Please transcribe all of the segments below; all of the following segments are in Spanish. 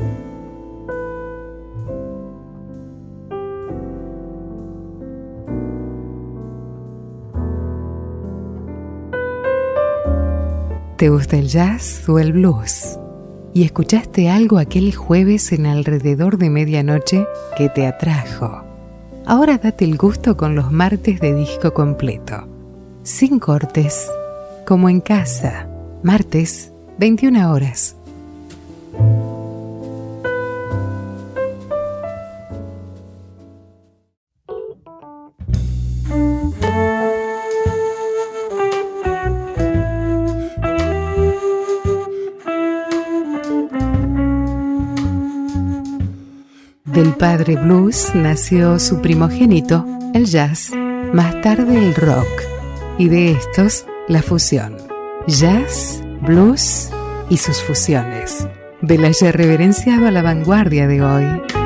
¿Te gusta el jazz o el blues? ¿Y escuchaste algo aquel jueves en alrededor de medianoche que te atrajo? Ahora date el gusto con los martes de disco completo. Sin cortes, como en casa. Martes, 21 horas. Del padre blues nació su primogénito, el jazz, más tarde el rock, y de estos, la fusión. Jazz, blues y sus fusiones. Del ayer reverenciado a la vanguardia de hoy.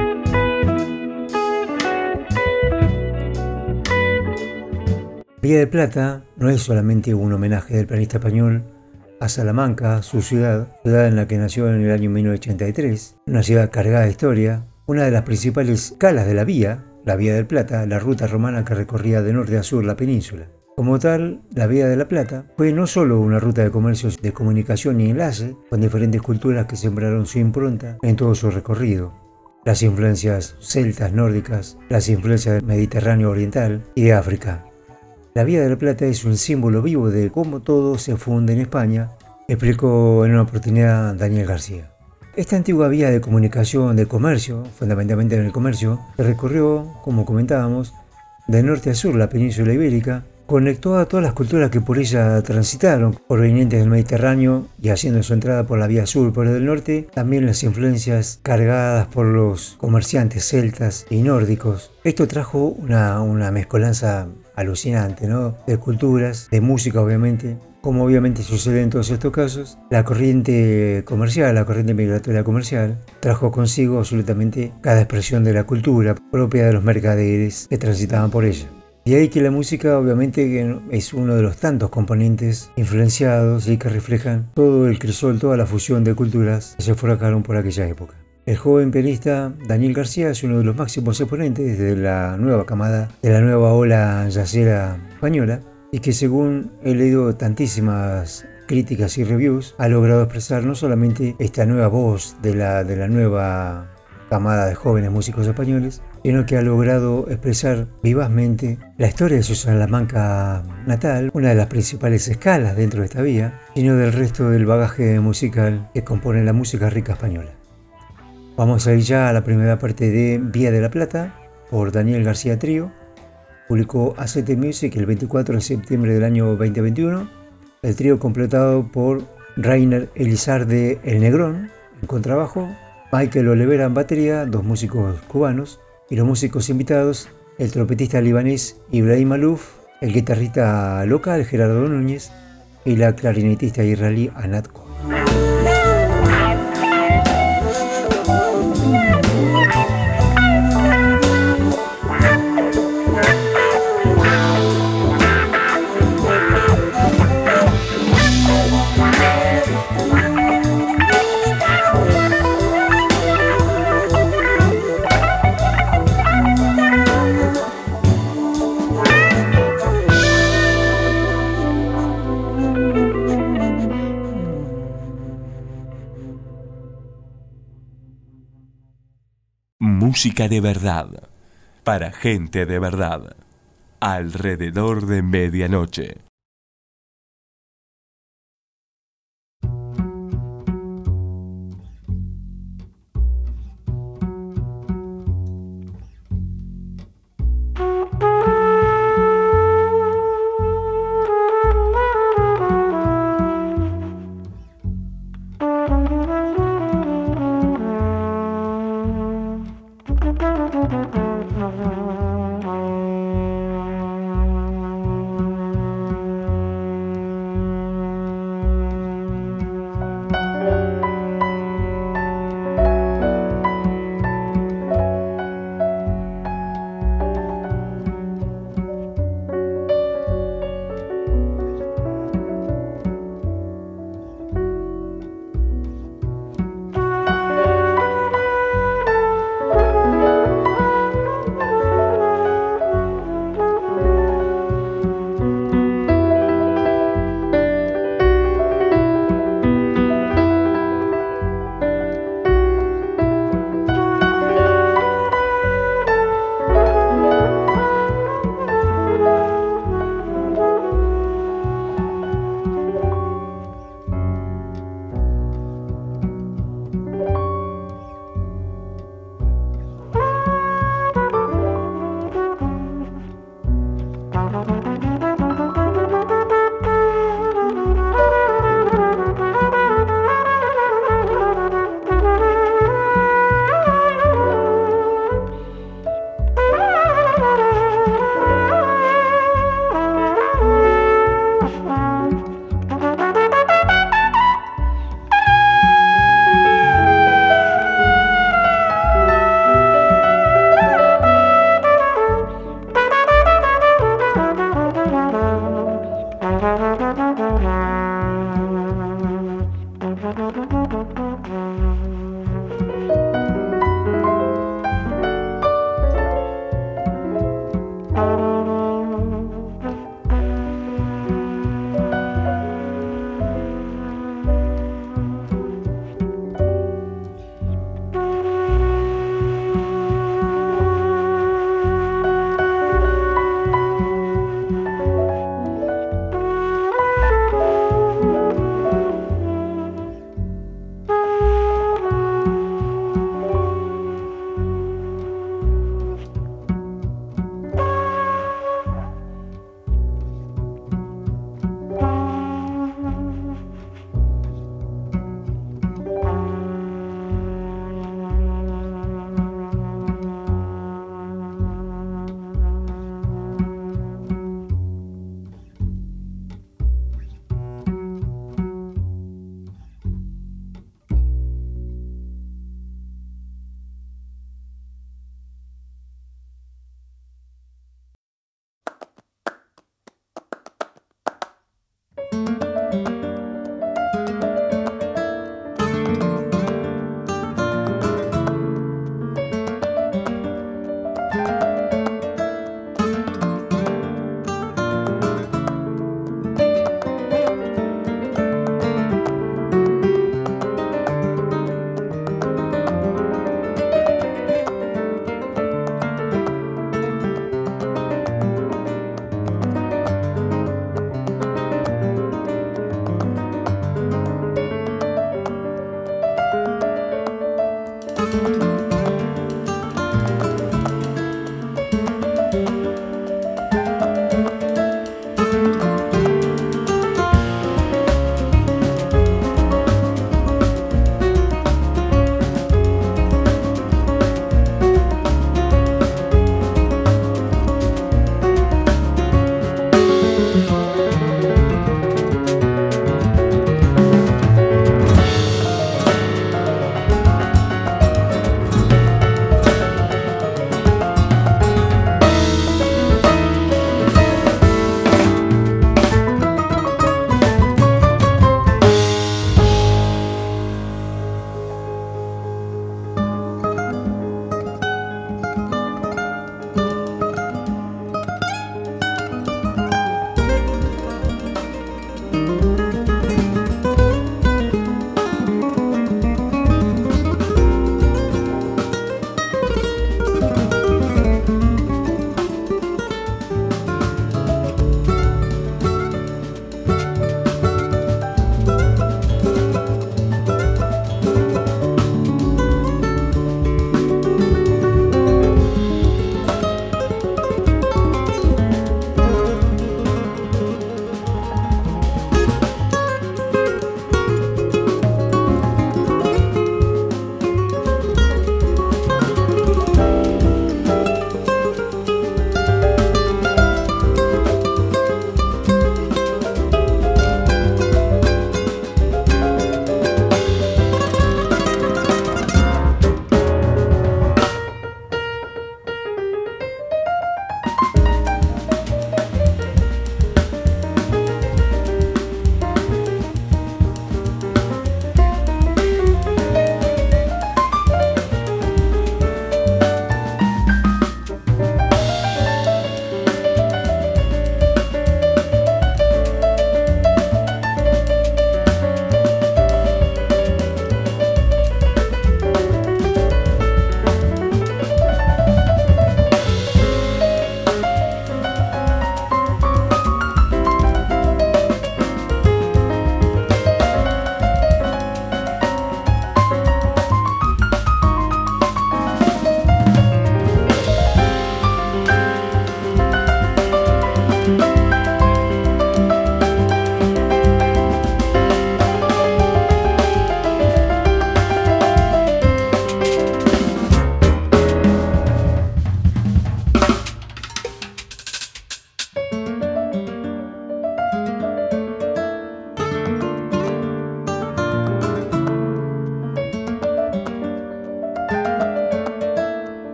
Vía del Plata no es solamente un homenaje del pianista español a Salamanca, su ciudad en la que nació en el año 1983, una ciudad cargada de historia, una de las principales calas de la Vía del Plata, la ruta romana que recorría de norte a sur la península. Como tal, la Vía de la Plata fue no solo una ruta de comercios, de comunicación y enlace con diferentes culturas que sembraron su impronta en todo su recorrido. Las influencias celtas, nórdicas, las influencias del Mediterráneo oriental y de África. La Vía de la Plata es un símbolo vivo de cómo todo se funde en España, explicó en una oportunidad Daniel García. Esta antigua vía de comunicación, de comercio, fundamentalmente en el comercio, se recorrió, como comentábamos, de norte a sur la península ibérica, conectó a todas las culturas que por ella transitaron, provenientes del Mediterráneo y haciendo su entrada por la vía sur, por el norte, también las influencias cargadas por los comerciantes celtas y nórdicos. Esto trajo una mezcolanza alucinante, ¿no? De culturas, de música obviamente. Como obviamente sucede en todos estos casos, la corriente comercial, la corriente migratoria comercial, trajo consigo absolutamente cada expresión de la cultura propia de los mercaderes que transitaban por ella. Y ahí que la música obviamente es uno de los tantos componentes influenciados y que reflejan todo el crisol, toda la fusión de culturas que se forjaron por aquella época. El joven pianista Daniel García es uno de los máximos exponentes de la nueva camada, de la nueva ola jazzera española, y que según he leído tantísimas críticas y reviews, ha logrado expresar no solamente esta nueva voz de la nueva camada de jóvenes músicos españoles, sino que ha logrado expresar vivazmente la historia de su Salamanca natal, una de las principales escalas dentro de esta vía, sino del resto del bagaje musical que compone la música rica española. Vamos a ir ya a la primera parte de Vía de la Plata, por Daniel García Trío. Publicó ACT Music el 24 de septiembre del año 2021. El trío completado por Rainer Elizarde El Negrón en contrabajo, Michael Olivera en batería, dos músicos cubanos, y los músicos invitados, el trompetista libanés Ibrahim Alouf, el guitarrista local Gerardo Núñez y la clarinetista israelí Anat Cohen. Música de verdad, para gente de verdad, alrededor de medianoche.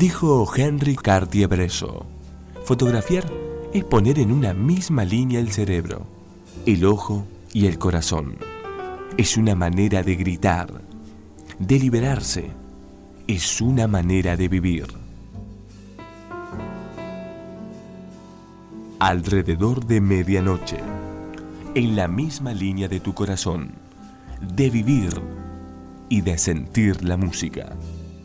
Dijo Henry Cartier-Bresson: fotografiar es poner en una misma línea el cerebro, el ojo y el corazón. Es una manera de gritar, de liberarse. Es una manera de vivir. Alrededor de medianoche, en la misma línea de tu corazón, de vivir y de sentir la música.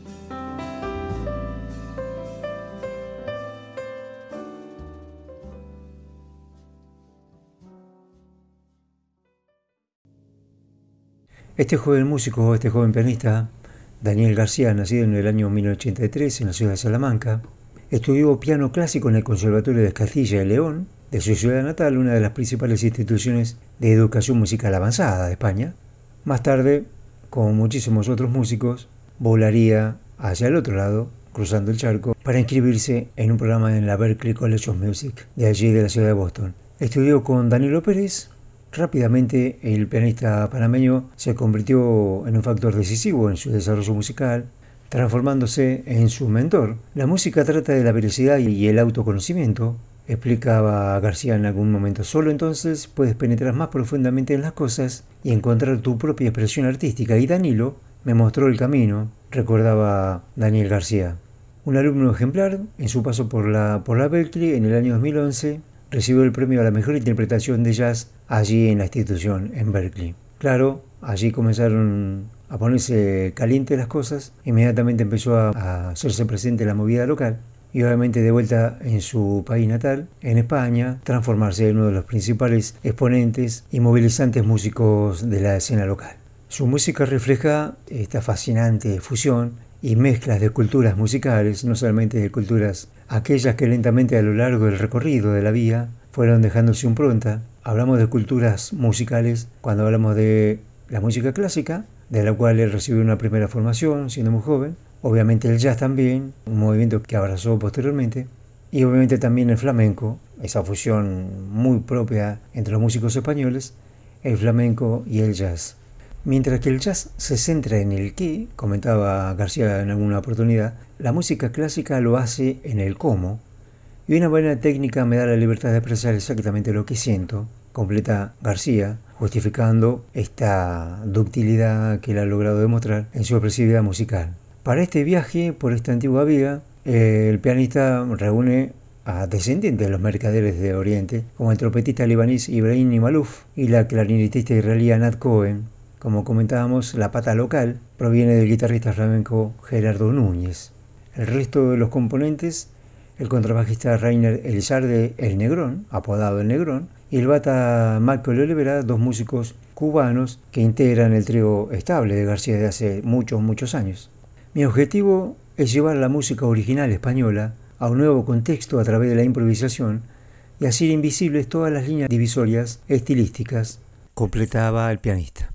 Este joven músico, este joven pianista, Daniel García, nacido en el año 1983 en la ciudad de Salamanca, estudió piano clásico en el Conservatorio de Castilla y León, de su ciudad natal, una de las principales instituciones de educación musical avanzada de España. Más tarde, como muchísimos otros músicos, volaría hacia el otro lado, cruzando el charco, para inscribirse en un programa en la Berklee College of Music, de allí de la ciudad de Boston. Estudió con Danilo Pérez. Rápidamente el pianista panameño se convirtió en un factor decisivo en su desarrollo musical, transformándose en su mentor. La música trata de la veracidad y el autoconocimiento, explicaba García en algún momento. Solo entonces puedes penetrar más profundamente en las cosas y encontrar tu propia expresión artística. Y Danilo me mostró el camino, recordaba Daniel García. Un alumno ejemplar, en su paso por la Berklee en el año 2011, recibió el premio a la mejor interpretación de jazz allí en la institución, en Berklee. Claro, allí comenzaron a ponerse calientes las cosas, inmediatamente empezó a hacerse presente la movida local y obviamente de vuelta en su país natal, en España, transformarse en uno de los principales exponentes y movilizantes músicos de la escena local. Su música refleja esta fascinante fusión y mezclas de culturas musicales, no solamente de culturas aquellas que lentamente a lo largo del recorrido de la vía fueron dejando su impronta. Hablamos de culturas musicales cuando hablamos de la música clásica, de la cual él recibió una primera formación siendo muy joven, obviamente el jazz también, un movimiento que abrazó posteriormente, y obviamente también el flamenco, esa fusión muy propia entre los músicos españoles, el flamenco y el jazz. Mientras que el jazz se centra en el qué, comentaba García en alguna oportunidad, la música clásica lo hace en el cómo, y una buena técnica me da la libertad de expresar exactamente lo que siento, completa García, justificando esta ductilidad que él ha logrado demostrar en su expresividad musical. Para este viaje por esta antigua vía, el pianista reúne a descendientes de los mercaderes de Oriente, como el trompetista libanés Ibrahim Malouf y la clarinetista israelí Anat Cohen. Como comentábamos, la pata local proviene del guitarrista flamenco Gerardo Núñez. El resto de los componentes, el contrabajista Rainer Elizalde El Negrón, apodado El Negrón, y el bata Marco Olivera, dos músicos cubanos que integran el trío estable de García de hace muchos años. Mi objetivo es llevar la música original española a un nuevo contexto a través de la improvisación y hacer invisibles todas las líneas divisorias estilísticas, completaba el pianista.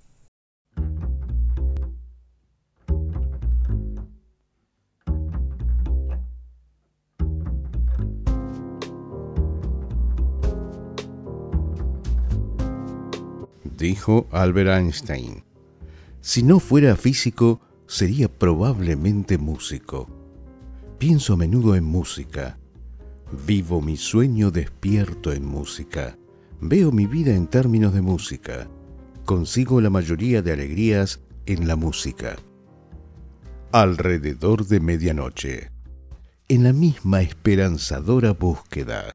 Dijo Albert Einstein: si no fuera físico, sería probablemente músico. Pienso a menudo en música. Vivo mi sueño despierto en música. Veo mi vida en términos de música. Consigo la mayoría de alegrías en la música. Alrededor de medianoche. En la misma esperanzadora búsqueda.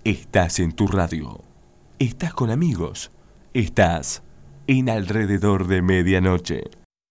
Estás en tu radio. Estás con amigos. Estás en Alrededor de Medianoche.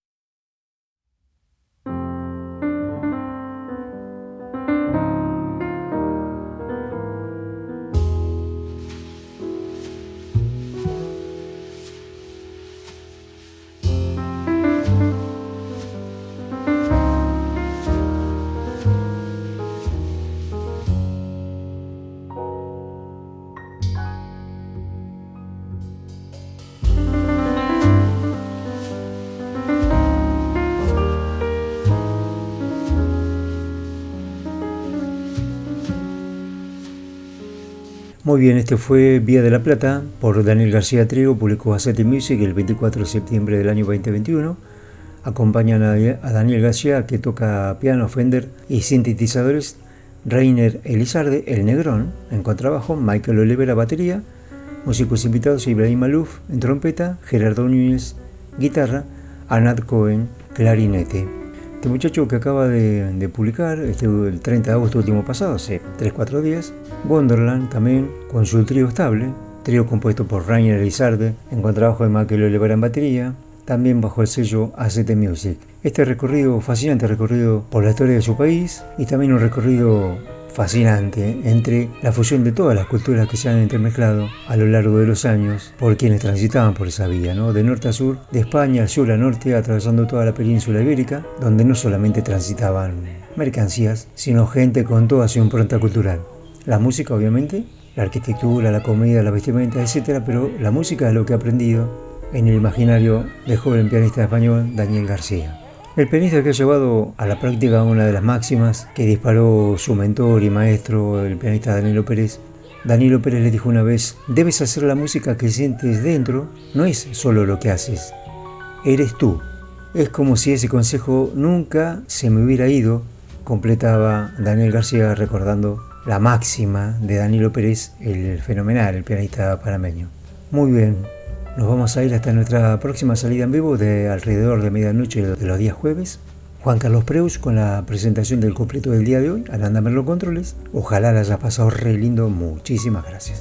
Muy bien, este fue Vía de la Plata por Daniel García Trigo, publicó Acete Music el 24 de septiembre del año 2021. Acompañan a Daniel García, que toca piano, Fender y sintetizadores, Reiner Elizarde, el Negrón, en contrabajo, Michael Olivera, batería, músicos invitados Ibrahim Malouf en trompeta, Gerardo Núñez, guitarra, Anat Cohen, clarinete. Este muchacho que acaba de publicar el 30 de agosto último pasado, hace 3-4 días, Wonderland también, con su trío estable, trío compuesto por Reiner Elizarde, en contrabajo de Michael Olivera en batería, también bajo el sello Acete Music. Este recorrido, fascinante recorrido por la historia de su país y también un recorrido fascinante entre la fusión de todas las culturas que se han entremezclado a lo largo de los años por quienes transitaban por esa vía, ¿no? De norte a sur, de España al sur a norte, atravesando toda la península ibérica, donde no solamente transitaban mercancías, sino gente con toda su impronta cultural. La música, obviamente, la arquitectura, la comida, la vestimenta, etc., pero la música es lo que he aprendido en el imaginario del joven pianista español Daniel García. El pianista que ha llevado a la práctica una de las máximas que disparó su mentor y maestro, el pianista Danilo Pérez. Danilo Pérez le dijo una vez: debes hacer la música que sientes dentro, no es solo lo que haces, eres tú. Es como si ese consejo nunca se me hubiera ido, completaba Daniel García recordando la máxima de Danilo Pérez, el fenomenal, el pianista panameño. Muy bien. Nos vamos a ir hasta nuestra próxima salida en vivo de alrededor de medianoche de los días jueves. Juan Carlos Preus con la presentación del completo del día de hoy, Alanda Merlo Controles. Ojalá la hayas pasado re lindo. Muchísimas gracias.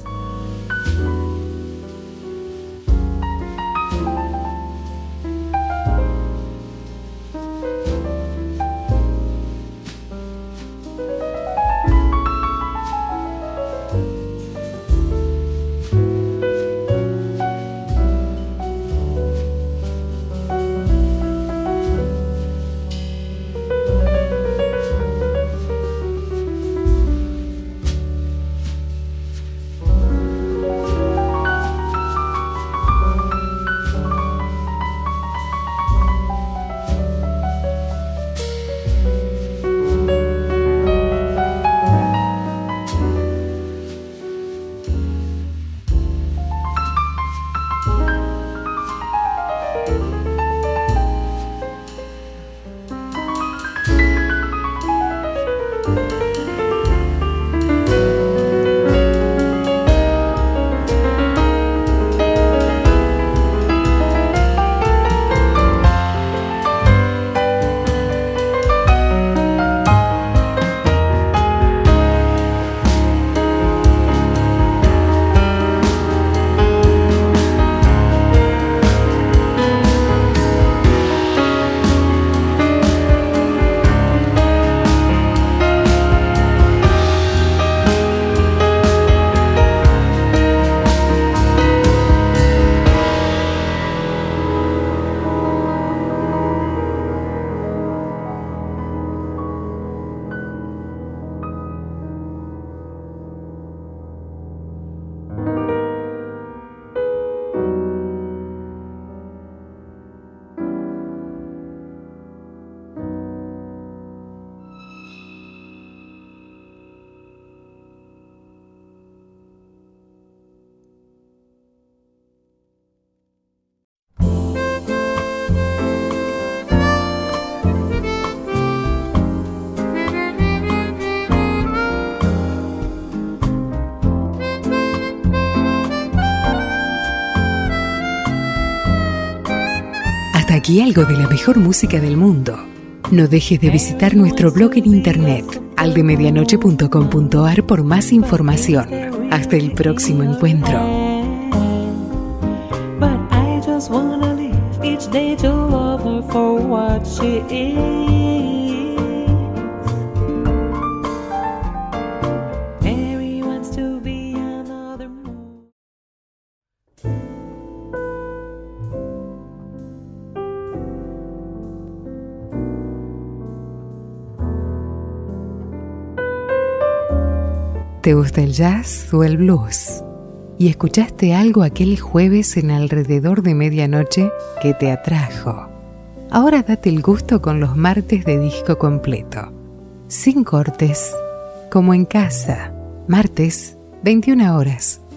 Hasta aquí algo de la mejor música del mundo. No dejes de visitar nuestro blog en internet, aldemedianoche.com.ar, por más información. Hasta el próximo encuentro. But I just wanna live each day to love her for what she is. Mary wants to be another moon. ¿Te gusta el jazz o el blues? ¿Y escuchaste algo aquel jueves en alrededor de medianoche que te atrajo? Ahora date el gusto con los martes de disco completo. Sin cortes, como en casa. Martes, 21 horas.